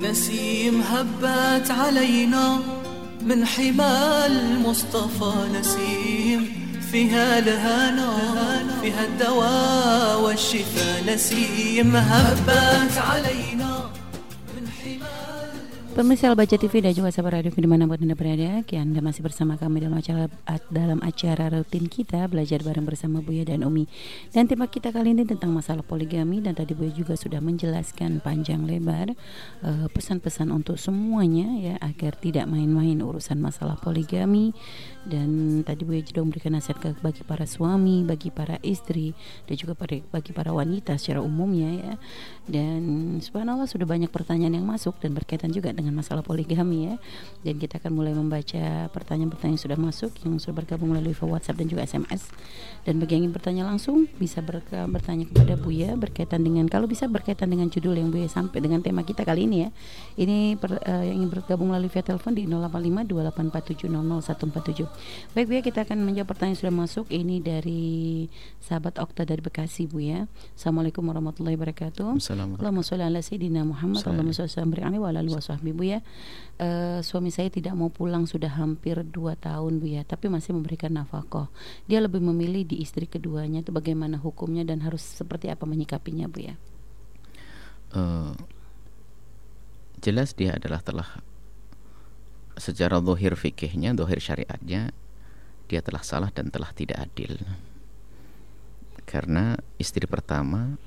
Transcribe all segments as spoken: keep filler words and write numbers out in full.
نسيم هبت علينا من حمى المصطفى نسيم فيها الهنا فيها الدواء والشفاء نسيم هبت علينا من حمى. Pemirsa Al-Baca T V dan juga sahabat radio dimanapun Anda berada, Anda masih bersama kami dalam acara dalam acara rutin kita belajar bareng bersama Buya dan Umi. Dan tema kita kali ini tentang masalah poligami, dan tadi Buya juga sudah menjelaskan panjang lebar uh, pesan-pesan untuk semuanya ya, agar tidak main-main urusan masalah poligami. Dan tadi Buya juga memberikan nasihat ke bagi para suami, bagi para istri, dan juga pada, bagi para wanita secara umumnya ya. Dan subhanallah sudah banyak pertanyaan yang masuk dan berkaitan juga dengan masalah poligami ya. Dan kita akan mulai membaca pertanyaan-pertanyaan yang sudah masuk, yang sudah bergabung melalui WhatsApp dan juga S M S. Dan bagi yang ingin bertanya langsung bisa berke- bertanya kepada Buya berkaitan dengan, kalau bisa berkaitan dengan judul yang Buya sampai dengan tema kita kali ini ya. Ini per, uh, yang ingin bergabung melalui via telepon di nol delapan lima dua delapan empat tujuh nol nol satu empat tujuh. Baik Buya, kita akan menjawab pertanyaan yang sudah masuk. Ini dari sahabat Okta dari Bekasi Buya. Assalamualaikum warahmatullahi wabarakatuh. Allahumma sholli ala sayyidina Muhammad. Allahumma sholli ala wa ala alihi washabbi. Buya, uh, suami saya tidak mau pulang sudah hampir dua tahun Buya, tapi masih memberikan nafkah. Dia lebih memilih di istri keduanya, itu bagaimana hukumnya dan harus seperti apa menyikapinya Buya? Uh, jelas dia adalah telah secara zahir fikihnya, zahir syariatnya, dia telah salah dan telah tidak adil. Karena istri pertama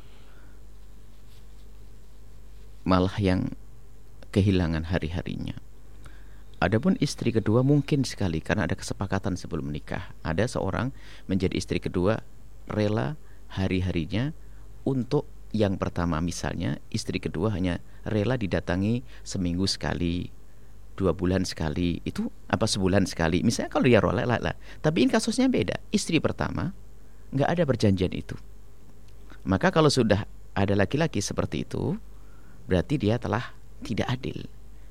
malah yang kehilangan hari-harinya. Adapun istri kedua mungkin sekali karena ada kesepakatan sebelum menikah. Ada seorang menjadi istri kedua rela hari-harinya untuk yang pertama, misalnya istri kedua hanya rela didatangi seminggu sekali, dua bulan sekali, itu apa sebulan sekali. Misalnya kalau dia rela lah. Tapi ini kasusnya beda. Istri pertama nggak ada perjanjian itu. Maka kalau sudah ada laki-laki seperti itu, berarti dia telah tidak adil.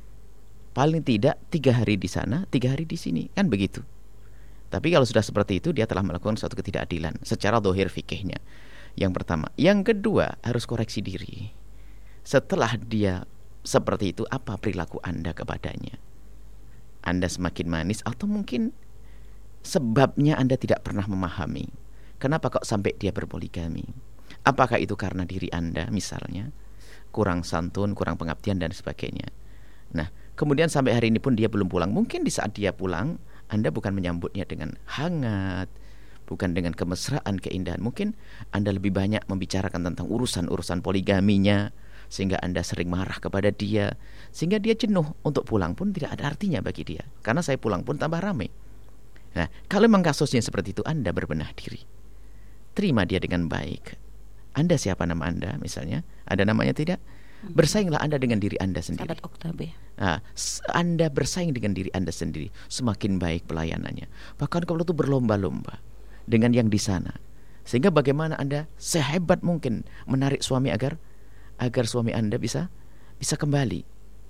Paling tidak tiga hari di sana, tiga hari di sini, kan begitu. Tapi kalau sudah seperti itu, dia telah melakukan suatu ketidakadilan secara zahir fikihnya. Yang pertama. Yang kedua, harus koreksi diri. Setelah dia seperti itu, apa perilaku Anda kepadanya? Anda semakin manis, atau mungkin sebabnya Anda tidak pernah memahami kenapa kok sampai dia berpoligami. Apakah itu karena diri Anda misalnya kurang santun, kurang pengabdian dan sebagainya. Nah, kemudian sampai hari ini pun dia belum pulang. Mungkin di saat dia pulang, Anda bukan menyambutnya dengan hangat, bukan dengan kemesraan, keindahan. Mungkin Anda lebih banyak membicarakan tentang urusan-urusan poligaminya, sehingga Anda sering marah kepada dia, sehingga dia jenuh. Untuk pulang pun tidak ada artinya bagi dia, karena saya pulang pun tambah ramai. Nah, kalau memang kasusnya seperti itu, Anda berbenah diri, terima dia dengan baik. Anda siapa nama Anda misalnya? Ada namanya tidak? Bersainglah Anda dengan diri Anda sendiri. Sahabat Oktabe. Nah, Anda bersaing dengan diri Anda sendiri, semakin baik pelayanannya. Bahkan kalau itu berlomba-lomba dengan yang di sana, sehingga bagaimana Anda sehebat mungkin menarik suami agar agar suami Anda bisa bisa kembali.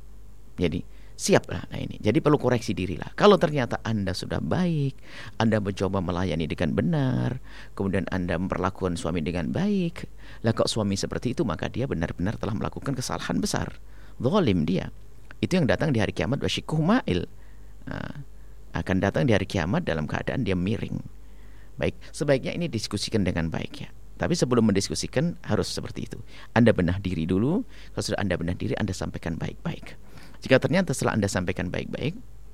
Jadi siaplah. Nah ini, jadi perlu koreksi diri lah. Kalau ternyata Anda sudah baik, Anda mencoba melayani dengan benar, kemudian Anda memperlakukan suami dengan baik, lah kok suami seperti itu, maka dia benar-benar telah melakukan kesalahan besar. Zalim dia. Itu yang datang di hari kiamat, wasyikuh ma'il. Nah, akan datang di hari kiamat dalam keadaan dia miring. Baik, sebaiknya ini diskusikan dengan baik ya. Tapi sebelum mendiskusikan harus seperti itu. Anda benah diri dulu. Kalau sudah Anda benah diri, Anda sampaikan baik-baik. Jika ternyata setelah Anda sampaikan baik-baik,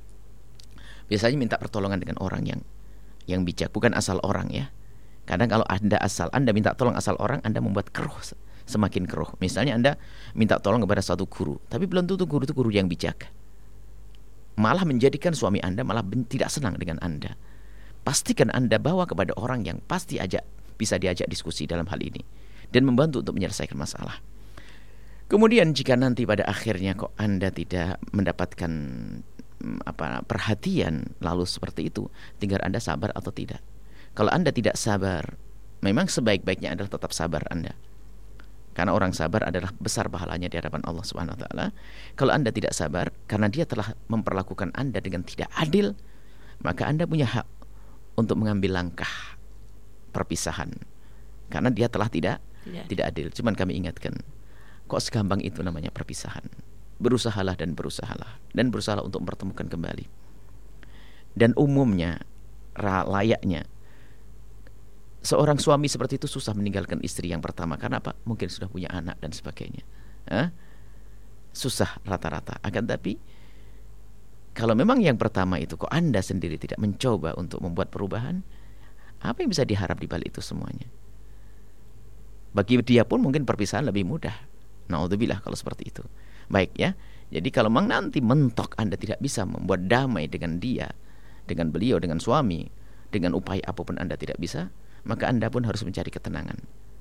biasanya minta pertolongan dengan orang yang yang bijak, bukan asal orang ya. Kadang kalau Anda asal, Anda minta tolong asal orang, Anda membuat keruh, semakin keruh. Misalnya Anda minta tolong kepada suatu guru, tapi belum tentu guru itu guru yang bijak. Malah menjadikan suami Anda malah ben- tidak senang dengan Anda. Pastikan Anda bawa kepada orang yang pasti ajak bisa diajak diskusi dalam hal ini dan membantu untuk menyelesaikan masalah. Kemudian jika nanti pada akhirnya kok Anda tidak mendapatkan apa perhatian lalu seperti itu, tinggal Anda sabar atau tidak. Kalau Anda tidak sabar, memang sebaik-baiknya adalah tetap sabar Anda. Karena orang sabar adalah besar pahalanya di hadapan Allah Subhanahu wa taala. Kalau Anda tidak sabar karena dia telah memperlakukan Anda dengan tidak adil, maka Anda punya hak untuk mengambil langkah perpisahan. Karena dia telah tidak tidak, tidak adil. Cuman kami ingatkan, kok segampang itu namanya perpisahan. berusahalah dan berusahalah dan berusahalah untuk mempertemukan kembali. Dan umumnya layaknya seorang suami seperti itu susah meninggalkan istri yang pertama. Karena apa? Mungkin sudah punya anak dan sebagainya. Hah? Susah rata-rata. Akan tapi kalau memang yang pertama itu kok Anda sendiri tidak mencoba untuk membuat perubahan, apa yang bisa diharap di balik itu semuanya? Bagi dia pun mungkin perpisahan lebih mudah. Na'udzubillah kalau seperti itu. Baik ya. Jadi kalau memang nanti mentok Anda tidak bisa membuat damai dengan dia, dengan beliau, dengan suami, dengan upaya apapun Anda tidak bisa, maka Anda pun harus mencari ketenangan.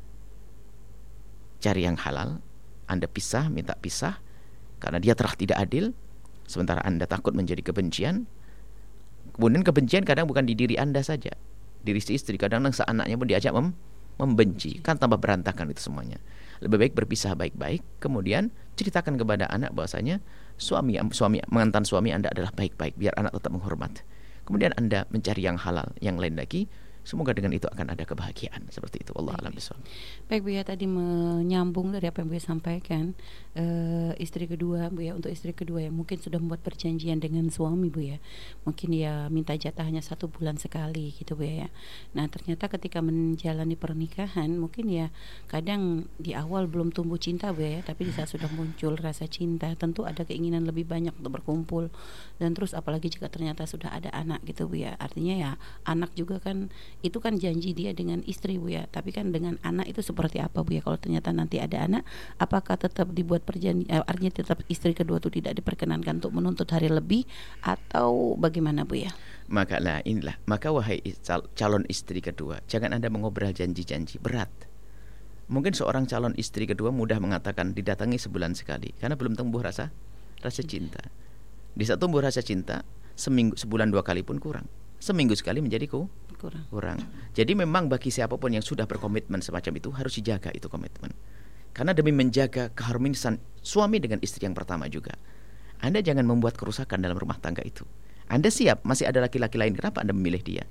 Cari yang halal. Anda pisah, minta pisah, karena dia telah tidak adil, sementara Anda takut menjadi kebencian. Kemudian kebencian kadang bukan di diri Anda saja, diri si istri, kadang seanaknya pun diajak mem- membenci, kan tambah berantakan itu semuanya. Lebih baik berpisah baik-baik, kemudian ceritakan kepada anak bahwasanya suami suami mantan suami Anda adalah baik-baik, biar anak tetap menghormat. Kemudian Anda mencari yang halal, yang lain lagi. Semoga dengan itu akan ada kebahagiaan. Seperti itu. Wallahu a'lam bishawab. Baik Bu ya, tadi menyambung dari apa yang Bu ya sampaikan, e, istri kedua Bu ya, untuk istri kedua yang mungkin sudah membuat perjanjian dengan suami Bu ya, mungkin ya minta jatah hanya satu bulan sekali gitu Bu ya. Nah ternyata ketika menjalani pernikahan mungkin ya kadang di awal belum tumbuh cinta Bu ya, tapi di saat sudah muncul rasa cinta tentu ada keinginan lebih banyak untuk berkumpul. Dan terus apalagi jika ternyata sudah ada anak gitu Bu ya, artinya ya anak juga kan, itu kan janji dia dengan istri Bu ya, tapi kan dengan anak itu seperti apa Bu ya? Kalau ternyata nanti ada anak, apakah tetap dibuat perjanjian, eh, artinya tetap istri kedua itu tidak diperkenankan untuk menuntut hari lebih atau bagaimana Bu ya? Maka lah inilah, maka wahai cal- calon istri kedua, jangan Anda mengobrol janji-janji berat. Mungkin seorang calon istri kedua mudah mengatakan didatangi sebulan sekali karena belum tumbuh rasa rasa cinta. Di saat tumbuh rasa cinta, seminggu sebulan dua kali pun kurang. Seminggu sekali menjadi ku, kurang. kurang. Jadi memang bagi siapapun yang sudah berkomitmen semacam itu harus dijaga itu komitmen. Karena demi menjaga keharmonisan suami dengan istri yang pertama juga. Anda jangan membuat kerusakan dalam rumah tangga itu. Anda siap, masih ada laki-laki lain, kenapa Anda memilih dia?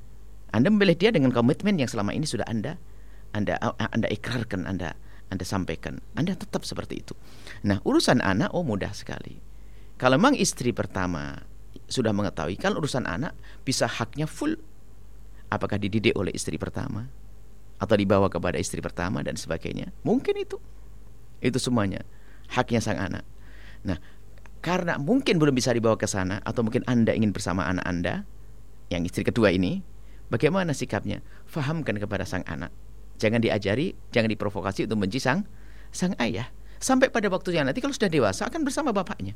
Anda memilih dia dengan komitmen yang selama ini sudah Anda Anda Anda ikrarkan, Anda Anda sampaikan. Anda tetap seperti itu. Nah, urusan anak oh mudah sekali. Kalau memang istri pertama sudah mengetahui, kalau urusan anak bisa haknya full, apakah dididik oleh istri pertama atau dibawa kepada istri pertama dan sebagainya, mungkin itu itu semuanya haknya sang anak. Nah, karena mungkin belum bisa dibawa ke sana, atau mungkin Anda ingin bersama anak Anda yang istri kedua ini, bagaimana sikapnya? Fahamkan kepada sang anak, jangan diajari, jangan diprovokasi untuk benci sang sang ayah, sampai pada waktunya nanti kalau sudah dewasa akan bersama bapaknya.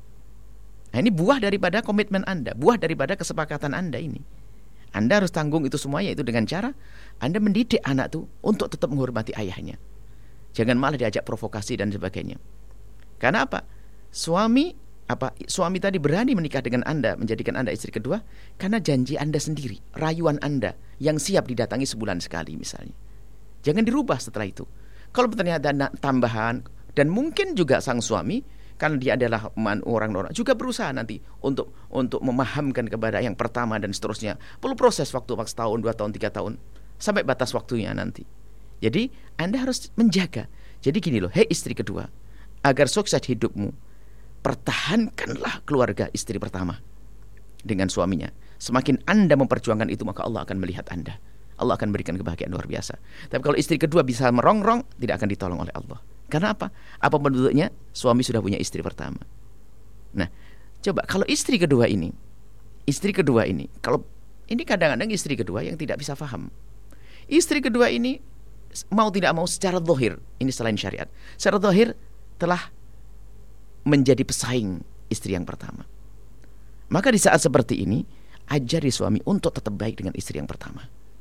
Nah, ini buah daripada komitmen Anda, buah daripada kesepakatan Anda ini. Anda harus tanggung itu semuanya, itu dengan cara Anda mendidik anak itu untuk tetap menghormati ayahnya. Jangan malah diajak provokasi dan sebagainya. Karena apa? Suami apa suami tadi berani menikah dengan Anda, menjadikan Anda istri kedua karena janji Anda sendiri, rayuan Anda yang siap didatangi sebulan sekali misalnya. Jangan dirubah setelah itu. Kalau ternyata ada tambahan, dan mungkin juga sang suami karena dia adalah orang-orang juga berusaha nanti untuk untuk memahamkan kepada yang pertama dan seterusnya. Perlu proses waktu setahun, dua tahun, tiga tahun sampai batas waktunya nanti. Jadi Anda harus menjaga. Jadi gini loh, hei istri kedua, agar sukses hidupmu, pertahankanlah keluarga istri pertama dengan suaminya. Semakin Anda memperjuangkan itu, maka Allah akan melihat Anda. Allah akan berikan kebahagiaan luar biasa. Tapi kalau istri kedua bisa merongrong, tidak akan ditolong oleh Allah. Karena apa? Apa bentuknya? Suami sudah punya istri pertama. Nah, coba kalau istri kedua ini, istri kedua ini, kalau ini kadang-kadang istri kedua yang tidak bisa paham. Istri kedua ini mau tidak mau secara zahir, ini selain syariat, secara zahir telah menjadi pesaing istri yang pertama. Maka di saat seperti ini, ajari suami untuk tetap baik dengan istri yang pertama.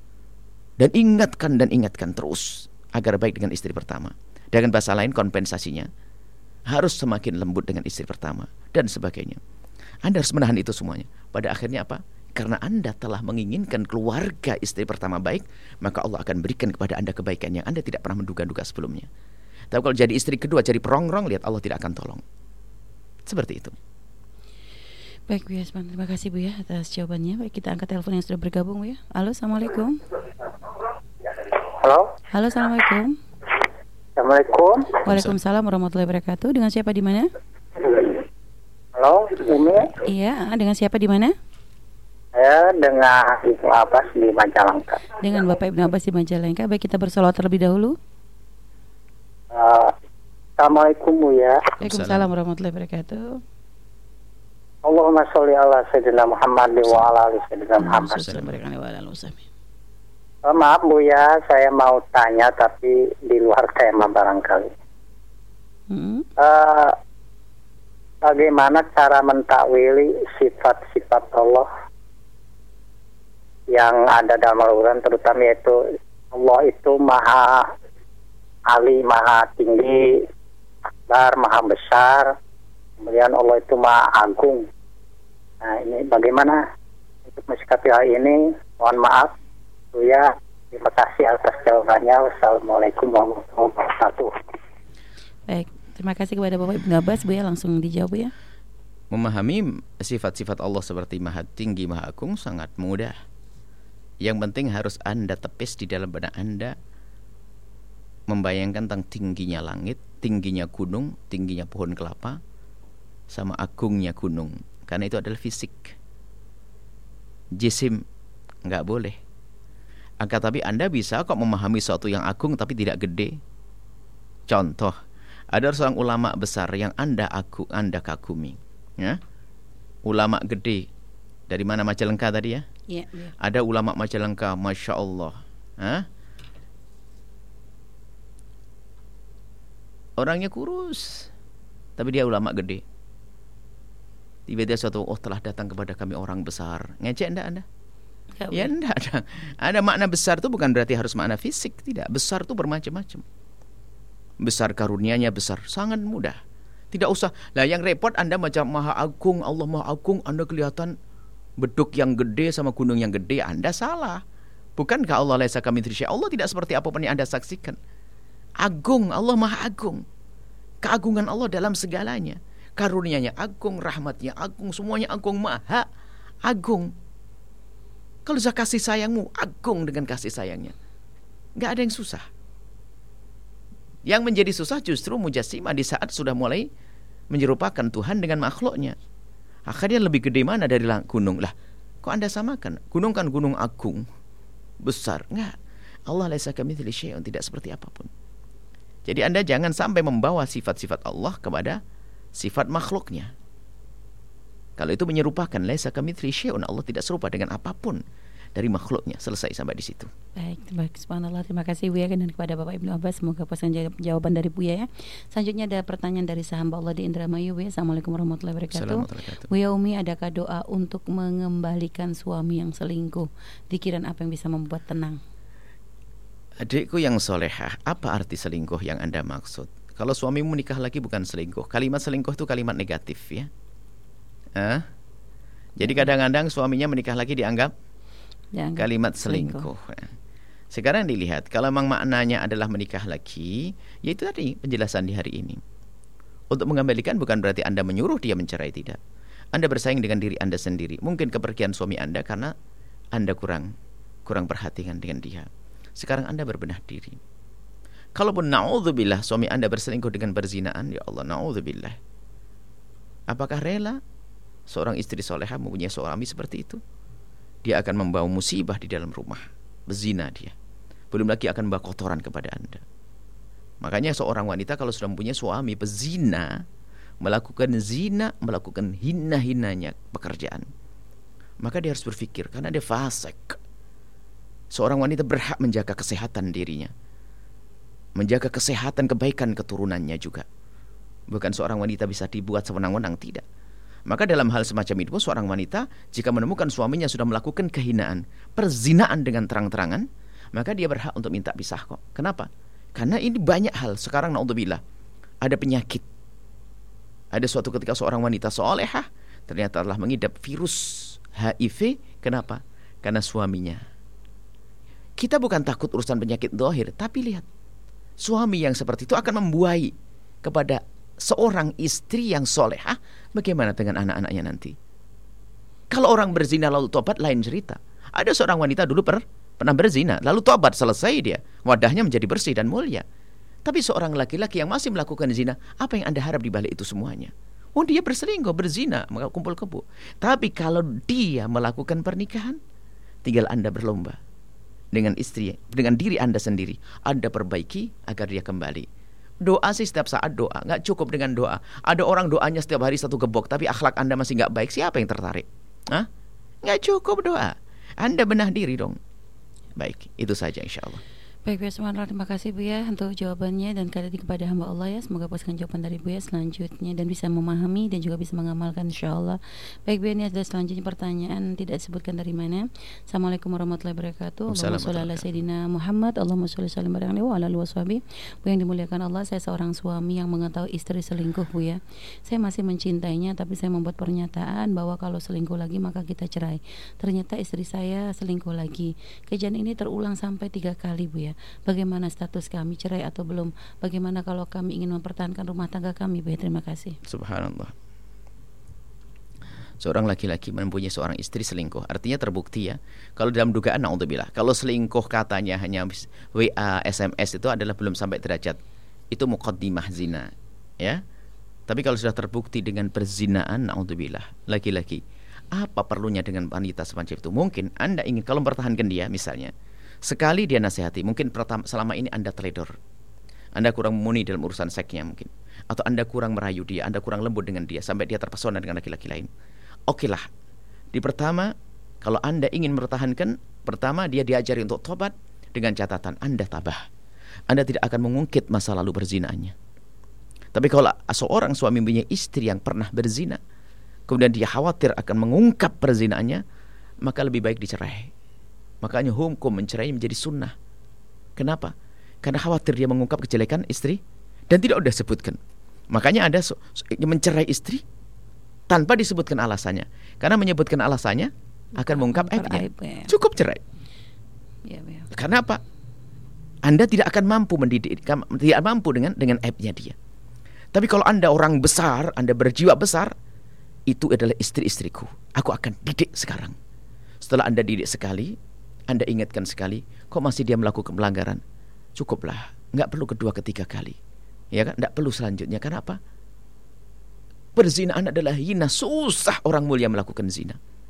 Dan ingatkan dan ingatkan terus agar baik dengan istri pertama. Dengan bahasa lain, kompensasinya harus semakin lembut dengan istri pertama dan sebagainya. Anda harus menahan itu semuanya. Pada akhirnya apa? Karena Anda telah menginginkan keluarga istri pertama baik, maka Allah akan berikan kepada Anda kebaikan yang Anda tidak pernah menduga-duga sebelumnya. Tapi kalau jadi istri kedua, jadi perongrong, lihat Allah tidak akan tolong. Seperti itu. Baik Bu Yasman, terima kasih Bu ya atas jawabannya. Baik, kita angkat telepon yang sudah bergabung Bu ya. Halo, Assalamualaikum. Halo. Halo, Assalamualaikum. Assalamualaikum. Waalaikumsalam warahmatullahi wabarakatuh. Dengan siapa di mana? Halo, Umi. Iya, dengan siapa di mana? Saya dengan Ibnu Abbas di Majalengka. Dengan Bapak Ibnu Abbas di Majalengka. Baik, kita bersolawat terlebih dahulu. Uh, Assalamualaikum Bu ya. Waalaikumsalam warahmatullahi wabarakatuh. Allahumma sholli ala sayyidina Muhammad wa ala ali sayyidina Muhammad. Uh, maaf Bu ya, saya mau tanya tapi di luar tema barangkali. Hmm. Uh, bagaimana cara mentakwili sifat-sifat Allah yang ada dalam Al-Quran, terutama yaitu Allah itu maha ali, maha tinggi, akbar, maha besar, kemudian Allah itu maha agung. Nah ini bagaimana untuk mensikapi hal ini? Mohon maaf ya, terima kasih atas jawabannya. Wassalamualaikum warahmatullahi wabarakatuh. Baik, terima kasih kepada Bapak Ibnu Abbas. Bu ya, langsung dijawab ya. Memahami sifat-sifat Allah seperti maha tinggi, maha agung sangat mudah. Yang penting harus Anda tepis di dalam benak Anda, membayangkan tentang tingginya langit, tingginya gunung, tingginya pohon kelapa, sama agungnya gunung. Karena itu adalah fisik. Jisim nggak boleh. Angka tapi Anda bisa kok memahami sesuatu yang agung tapi tidak gede. Contoh, ada seorang ulama besar yang Anda agung, Anda kagumi, ya? Ulama gede. Dari mana, Majalengka tadi ya? Iya, iya. Ada ulama Majalengka, Masya Allah. Hah? Orangnya kurus, tapi dia ulama gede. Tiba-tiba suatu, oh telah datang kepada kami orang besar. Ngecek enggak Anda? Gak ya enggak ada. Ada makna besar itu bukan berarti harus makna fisik. Tidak, besar itu bermacam-macam. Besar karunianya besar, sangat mudah. Tidak usah. Lah yang repot Anda macam maha agung, Allah maha agung, Anda kelihatan beduk yang gede sama gunung yang gede. Anda salah. Bukankah Allah laisa kamitslihi syai'? Allah tidak seperti apapun yang Anda saksikan. Agung, Allah maha agung. Keagungan Allah dalam segalanya. Karunia-Nya agung, rahmat-Nya agung, semuanya agung, maha agung. Kalau saya kasih sayangmu, agung dengan kasih sayangnya. Gak ada yang susah. Yang menjadi susah justru mujassimah di saat sudah mulai menyerupakan Tuhan dengan makhluknya. Akhirnya lebih gede mana dari gunung? Lah, kok Anda samakan? Gunung kan gunung agung, besar. Enggak. Allah laisa kamitslihi syai'un, tidak seperti apapun. Jadi Anda jangan sampai membawa sifat-sifat Allah kepada sifat makhluknya. Kalau itu menyerupakan laisa kamitslihi syai'un, Allah tidak serupa dengan apapun dari makhluknya. Selesai sampai di situ. Baik, baik, subhanallah. Terima kasih Buya dan kepada Bapak Ibnu Abbas. Semoga pesan jawaban dari Buya ya. Selanjutnya ada pertanyaan dari sahamba Allah di Indramayu. Buya, Assalamualaikum warahmatullahi wabarakatuh. Buya Umi, adakah doa untuk mengembalikan suami yang selingkuh? Pikiran apa yang bisa membuat tenang? Adikku yang solehah, apa arti selingkuh yang Anda maksud? Kalau suamimu menikah lagi bukan selingkuh. Kalimat selingkuh itu kalimat negatif ya. Eh? Jadi kadang-kadang suaminya menikah lagi dianggap Yang kalimat selingkuh. selingkuh. Sekarang dilihat, kalau memang maknanya adalah menikah lagi, yaitu tadi penjelasan di hari ini. Untuk mengembalikan bukan berarti Anda menyuruh dia mencerai, tidak. Anda bersaing dengan diri Anda sendiri. Mungkin kepergian suami Anda karena Anda kurang kurang perhatian dengan dia. Sekarang Anda berbenah diri. Kalaupun na'udzubillah suami Anda berselingkuh dengan berzinaan, ya Allah, na'udzubillah. Apakah rela seorang istri solehah mempunyai suami seperti itu? Dia akan membawa musibah di dalam rumah. Berzina dia. Belum lagi akan membawa kotoran kepada Anda. Makanya seorang wanita kalau sudah mempunyai suami pezina, melakukan zina, melakukan hina-hinanya pekerjaan, maka dia harus berpikir, karena dia fasik. Seorang wanita berhak menjaga kesehatan dirinya, menjaga kesehatan kebaikan keturunannya juga. Bukan seorang wanita bisa dibuat sewenang-wenang, tidak. Maka dalam hal semacam itu seorang wanita jika menemukan suaminya sudah melakukan kehinaan, perzinaan dengan terang-terangan, maka dia berhak untuk minta pisah kok. Kenapa? Karena ini banyak hal. Sekarang naudzubillah, ada penyakit. Ada suatu ketika seorang wanita solehah ternyata telah mengidap virus H I V. Kenapa? Karena suaminya. Kita bukan takut urusan penyakit zahir, tapi lihat, suami yang seperti itu akan membuai kepada seorang istri yang solehah. Bagaimana dengan anak-anaknya nanti? Kalau orang berzina lalu tobat, lain cerita. Ada seorang wanita dulu per, pernah berzina, lalu tobat, selesai dia, wadahnya menjadi bersih dan mulia. Tapi seorang laki-laki yang masih melakukan zina, apa yang Anda harap di balik itu semuanya? Oh dia berselingkuh, berzina, maka kumpul kebo. Tapi kalau dia melakukan pernikahan, tinggal Anda berlomba dengan istri, dengan diri Anda sendiri. Anda perbaiki agar dia kembali. Doa sih setiap saat doa, nggak cukup dengan doa. Ada orang doanya setiap hari satu gebok, tapi akhlak Anda masih nggak baik, siapa yang tertarik? Hah? Nggak cukup doa. Anda benah diri dong. Baik, itu saja insya Allah. Baik Bu ya, subhanallah, terima kasih Bu ya untuk jawabannya dan kali ini kepada hamba Allah ya. Semoga puaskan jawaban dari Bu ya selanjutnya dan bisa memahami dan juga bisa mengamalkan insyaallah. Baik Bu, ini ada selanjutnya pertanyaan tidak disebutkan dari mana. Assalamualaikum warahmatullahi wabarakatuh. Allahumma sholli ala sayyidina Muhammad, Allahumma sholli sallim barang wa ala alihi washabi. Bu yang dimuliakan Allah, saya seorang suami yang mengetahui istri selingkuh Bu ya. Saya masih mencintainya tapi saya membuat pernyataan bahwa kalau selingkuh lagi maka kita cerai. Ternyata istri saya selingkuh lagi. Kejadian ini terulang sampai tiga kali Bu ya. Bagaimana status kami, cerai atau belum? Bagaimana kalau kami ingin mempertahankan rumah tangga kami? Baik, terima kasih. Subhanallah. Seorang laki-laki mempunyai seorang istri selingkuh, artinya terbukti ya. Kalau dalam dugaan, naudzubillah. Kalau selingkuh katanya hanya W A, S M S itu adalah belum sampai derajat. Itu muqaddimah zina, ya. Tapi kalau sudah terbukti dengan perzinaan, naudzubillah, laki-laki, apa perlunya dengan wanita semacam itu? Mungkin Anda ingin kalau mempertahankan dia misalnya. Sekali dia nasihati, mungkin pertama, selama ini Anda teledor, Anda kurang mumpuni dalam urusan seksnya mungkin, atau Anda kurang merayu dia, Anda kurang lembut dengan dia sampai dia terpesona dengan laki-laki lain. Oke lah, di pertama kalau Anda ingin mempertahankan, pertama dia diajari untuk tobat dengan catatan Anda tabah, Anda tidak akan mengungkit masa lalu berzinaannya. Tapi kalau seorang suami punya istri yang pernah berzina, kemudian dia khawatir akan mengungkap perzinaannya, maka lebih baik dicerai. Makanya hukum mencerai menjadi sunnah. Kenapa? Karena khawatir dia mengungkap kejelekan istri dan tidak sudah sebutkan. Makanya ada so, so, mencerai istri tanpa disebutkan alasannya. Karena menyebutkan alasannya akan mengungkap aibnya. Cukup cerai. Ya, ya. Karena apa? Anda tidak akan mampu mendidik, tidak mampu dengan dengan aibnya dia. Tapi kalau Anda orang besar, Anda berjiwa besar, itu adalah istri-istriku. Aku akan didik sekarang. Setelah Anda didik sekali, Anda ingatkan sekali, kok masih dia melakukan pelanggaran? Cukuplah, nggak perlu kedua ketiga kali, ya kan? Nggak perlu selanjutnya. Kenapa? Perzinaan adalah hina, susah orang mulia melakukan zina.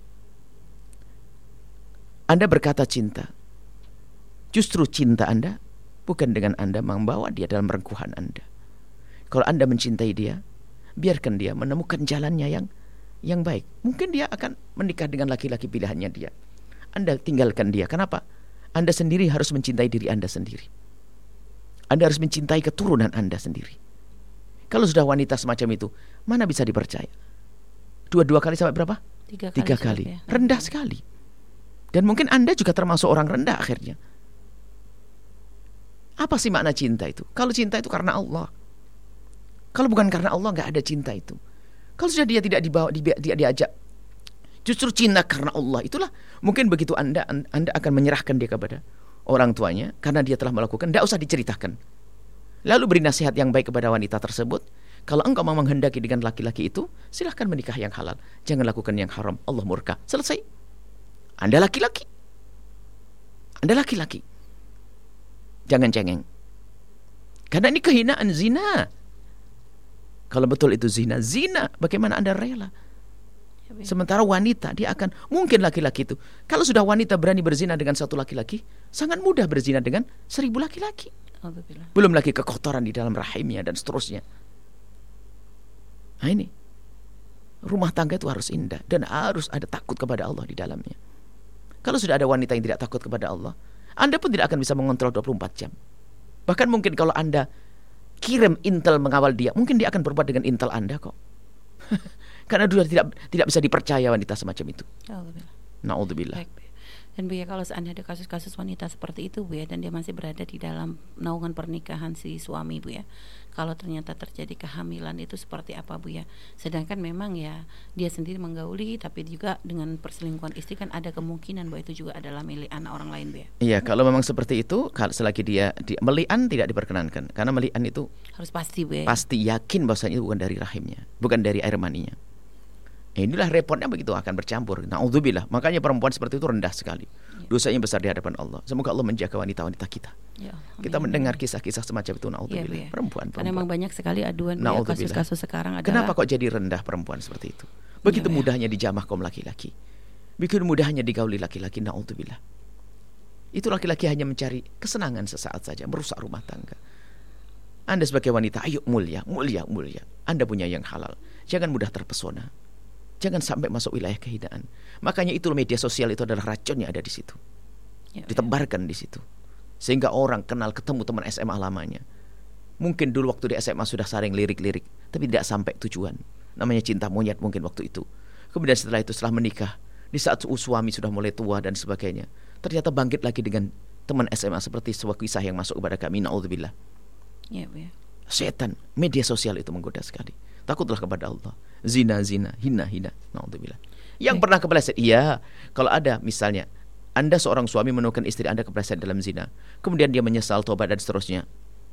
Anda berkata cinta, justru cinta Anda bukan dengan Anda membawa dia dalam rengkuhan Anda. Kalau Anda mencintai dia, biarkan dia menemukan jalannya yang yang baik. Mungkin dia akan menikah dengan laki-laki pilihannya dia. Anda tinggalkan dia. Kenapa? Anda sendiri harus mencintai diri Anda sendiri. Anda harus mencintai keturunan Anda sendiri. Kalau sudah wanita semacam itu, mana bisa dipercaya? Dua-dua kali sampai berapa? Tiga kali. Tiga kali. Ya. Rendah sekali. Dan mungkin Anda juga termasuk orang rendah akhirnya. Apa sih makna cinta itu? Kalau cinta itu karena Allah. Kalau bukan karena Allah, nggak ada cinta itu. Kalau sudah dia tidak dibawa, dia diajak, justru cinta karena Allah, itulah mungkin begitu Anda Anda akan menyerahkan dia kepada orang tuanya karena dia telah melakukan, tidak usah diceritakan. Lalu beri nasihat yang baik kepada wanita tersebut. Kalau engkau memang menghendaki dengan laki-laki itu, silahkan menikah yang halal, jangan lakukan yang haram, Allah murka. Selesai. Anda laki-laki, Anda laki-laki, jangan cengeng. Karena ini kehinaan, zina. Kalau betul itu zina, zina, bagaimana Anda rela? Sementara wanita, dia akan, mungkin laki-laki itu, kalau sudah wanita berani berzina dengan satu laki-laki, sangat mudah berzina dengan seribu laki-laki. Belum lagi kekotoran di dalam rahimnya dan seterusnya. Nah ini, rumah tangga itu harus indah dan harus ada takut kepada Allah di dalamnya. Kalau sudah ada wanita yang tidak takut kepada Allah, Anda pun tidak akan bisa mengontrol dua puluh empat jam. Bahkan mungkin kalau Anda kirim intel mengawal dia, mungkin dia akan berbuat dengan intel Anda kok. Karena sudah tidak tidak bisa dipercaya wanita semacam itu. Naudzubillah. Dan Bu ya, kalau seandainya ada kasus-kasus wanita seperti itu Bu ya, dan dia masih berada di dalam naungan pernikahan si suami Bu ya, kalau ternyata terjadi kehamilan itu seperti apa Bu ya? Sedangkan memang ya dia sendiri menggauli, tapi juga dengan perselingkuhan istri kan ada kemungkinan bahwa itu juga adalah milik anak orang lain Bu ya. Iya, kalau memang seperti itu, selagi dia, dia melian tidak diperkenankan, karena melian itu harus pasti Bu ya. Pasti yakin bahwasanya itu bukan dari rahimnya, bukan dari air maninya. Inilah repotnya begitu, akan bercampur. Naudzubillah. Makanya perempuan seperti itu rendah sekali. Dosanya besar di hadapan Allah. Semoga Allah menjaga wanita-wanita kita. Ya, kita mendengar kisah-kisah semacam itu, naudzubillah. Ya, perempuan, perempuan. Karena memang banyak sekali aduan ya, kasus-kasus sekarang adalah. Kenapa kok jadi rendah perempuan seperti itu? Begitu ya, mudahnya dijamah kaum laki-laki. Begitu mudahnya digauli laki-laki, naudzubillah. Itu laki-laki hanya mencari kesenangan sesaat saja, merusak rumah tangga. Anda sebagai wanita, ayo mulia, mulia, mulia. Anda punya yang halal. Jangan mudah terpesona. Jangan sampai masuk wilayah kehinaan. Makanya itu media sosial itu adalah racun yang ada di situ. Ya, ditebarkan ya. Di situ. Sehingga orang kenal ketemu teman S M A lamanya. Mungkin dulu waktu di S M A sudah saling lirik-lirik, tapi tidak sampai tujuan. Namanya cinta monyet mungkin waktu itu. Kemudian setelah itu setelah menikah, di saat suami sudah mulai tua dan sebagainya, ternyata bangkit lagi dengan teman S M A seperti sebuah kisah yang masuk kepada kami, naudzubillah. Ya, ya. Setan, media sosial itu menggoda sekali. Takutlah kepada Allah. Zina, zina, hina, hina, naudzubillah. Yang ya. Pernah kepleset, iya. Kalau ada misalnya Anda seorang suami menemukan istri Anda kepleset dalam zina, kemudian dia menyesal, tobat dan seterusnya,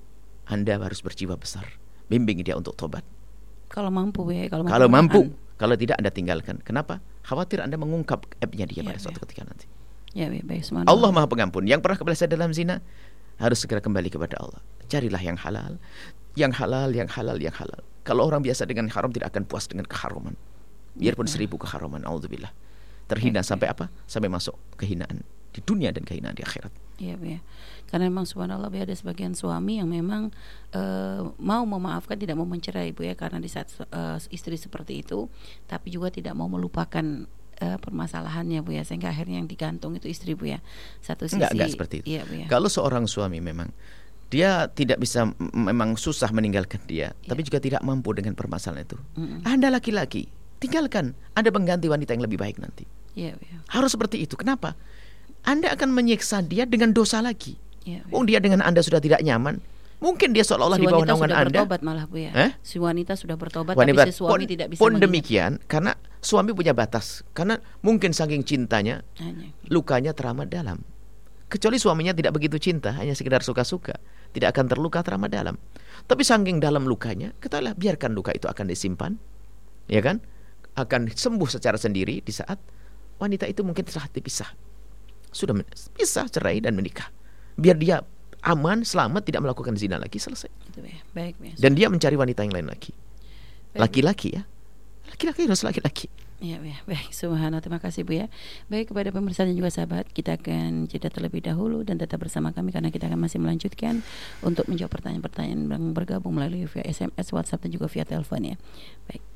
Anda harus berjiwa besar, bimbing dia untuk tobat. Kalau mampu ya, kalau, kalau mampu, kalau tidak Anda tinggalkan. Kenapa? Khawatir Anda mengungkap aibnya dia ya, pada suatu ya. ketika nanti. Ya, ya, baik, Allah Maha Pengampun. Yang pernah kepleset dalam zina harus segera kembali kepada Allah. Carilah yang halal, yang halal, yang halal, yang halal. Kalau orang biasa dengan haram tidak akan puas dengan keharuman. Biarpun ya, seribu keharuman, auzubillah. Terhina ya, sampai ya. apa? Sampai masuk kehinaan di dunia dan kehinaan di akhirat. Iya, ya. Karena memang subhanallah ya, ada sebagian suami yang memang uh, mau memaafkan, tidak mau mencerai Bu ya, karena di saat uh, istri seperti itu, tapi juga tidak mau melupakan uh, permasalahannya Bu ya, sehingga akhirnya yang digantung itu istri Bu ya. Satu sisi. Enggak, enggak seperti itu. Iya, Bu ya. Kalau seorang suami memang dia tidak bisa, memang susah meninggalkan dia, ya. tapi juga tidak mampu dengan permasalahan itu. Mm-mm. Anda laki-laki, tinggalkan. Anda mengganti wanita yang lebih baik nanti. Ya, ya. Harus seperti itu. Kenapa? Anda akan menyiksa dia dengan dosa lagi. Ya, ya. Oh, dia dengan Anda sudah tidak nyaman. Mungkin dia seolah-olah si di bawah naungan Anda. Si wanita sudah bertobat malah Bu ya. Eh? Si wanita sudah bertobat, wanita, tapi si suami pun, tidak bisa. Pun demikian, karena suami punya batas. Karena mungkin saking cintanya, Hanya. lukanya teramat dalam. Kecuali suaminya tidak begitu cinta, hanya sekedar suka-suka, tidak akan terluka teramat dalam. Tapi saking dalam lukanya, ketahuilah biarkan luka itu akan disimpan, ya kan? Akan sembuh secara sendiri di saat wanita itu mungkin telah dipisah, sudah bisa cerai dan menikah. Biar dia aman, selamat, tidak melakukan zina lagi, selesai. Itu ya. Baik, ya. Dan dia mencari wanita yang lain lagi. Baik. Laki-laki ya, laki-laki harus laki-laki. Ya, ya, baik, subhanallah, terima kasih Bu ya. Baik, kepada pemirsa dan juga sahabat, kita akan jeda terlebih dahulu dan tetap bersama kami karena kita akan masih melanjutkan untuk menjawab pertanyaan-pertanyaan yang bergabung melalui via S M S, WhatsApp dan juga via telepon ya. Baik.